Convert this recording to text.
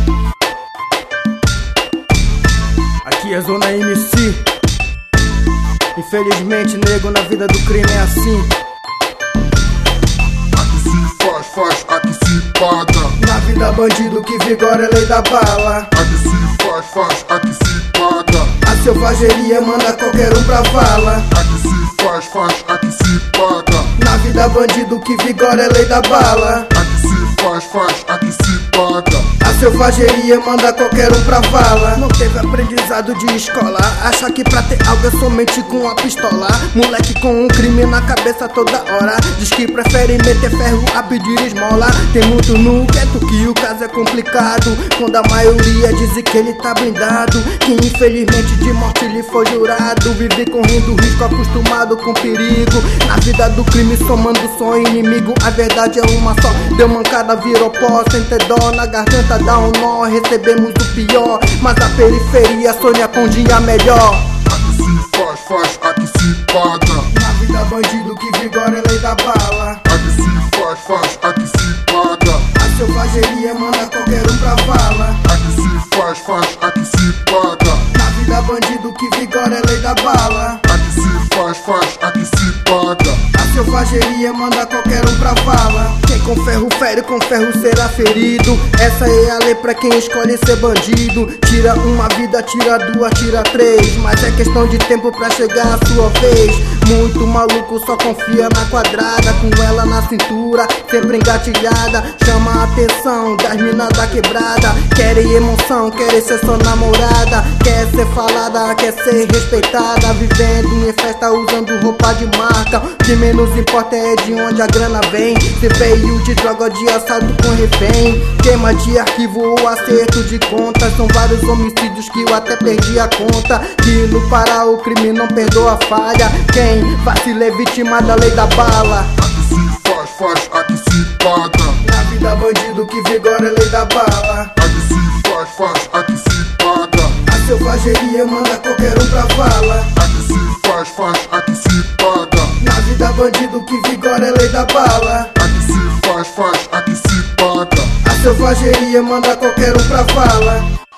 Aqui é Zona MC. Infelizmente, nego, na vida do crime é assim. Aqui se faz, aqui se paga. Na vida bandido que vigora é lei da bala. Aqui se faz, aqui se paga. A selvageria manda qualquer um pra vala. Aqui se faz, aqui se paga. Na vida bandido que vigora é lei da bala. Aqui se faz, aqui se paga. A selvageria manda qualquer um pra vala. Não teve aprendizado de escola, acha que pra ter algo é somente com a pistola. Moleque com um crime na cabeça toda hora, diz que prefere meter ferro a pedir esmola. Tem muito no gueto que o caso é complicado, quando a maioria diz que ele tá blindado, que infelizmente de morte lhe foi jurado. Vive correndo risco, acostumado com perigo. Na vida do crime somando só inimigo. A verdade é uma só, deu mancada, virou pó. Sem ter dó, na garganta dá um nó. Recebemos o pior, mas a periferia sonha com dia melhor. Aqui se faz, aqui se paga. Na vida bandido que vigora é lei da bala. Aqui se faz, aqui se paga. A selvageria manda qualquer um pra vala. Aqui se faz, aqui se paga. Na vida bandido que vigora é lei da bala. Aqui se faz, aqui se paga. A selvageria manda qualquer um pra vala. Quem com ferro fere, com ferro será ferido. Essa é a lei pra quem escolhe ser bandido. Tira uma vida, tira duas, tira três, mas é questão de tempo pra chegar a sua vez. Muito maluco só confia na quadrada, com ela na cintura, sempre engatilhada. Chama a atenção das minas da quebrada. Querem emoção, querem ser sua namorada. Quer ser falada, quer ser respeitada. Vivendo em festa usando roupa de marca. O que menos importa é de onde a grana vem. Se veio de droga, de assalto com refém, queima de arquivo ou acerto de contas. São vários homicídios que eu até perdi a conta. Que no Pará o crime não perdoa a falha. Quem vacila é vítima da lei da bala. Aqui se faz, aqui se paga. Na vida bandido que vigora é lei da bala. Aqui se faz, aqui se paga. A selvageria manda qualquer um pra vala. Aqui se faz, aqui se paga. Na vida bandido que vigora é lei da bala. Aqui se faz, aqui se paga. A selvageria manda qualquer um pra vala.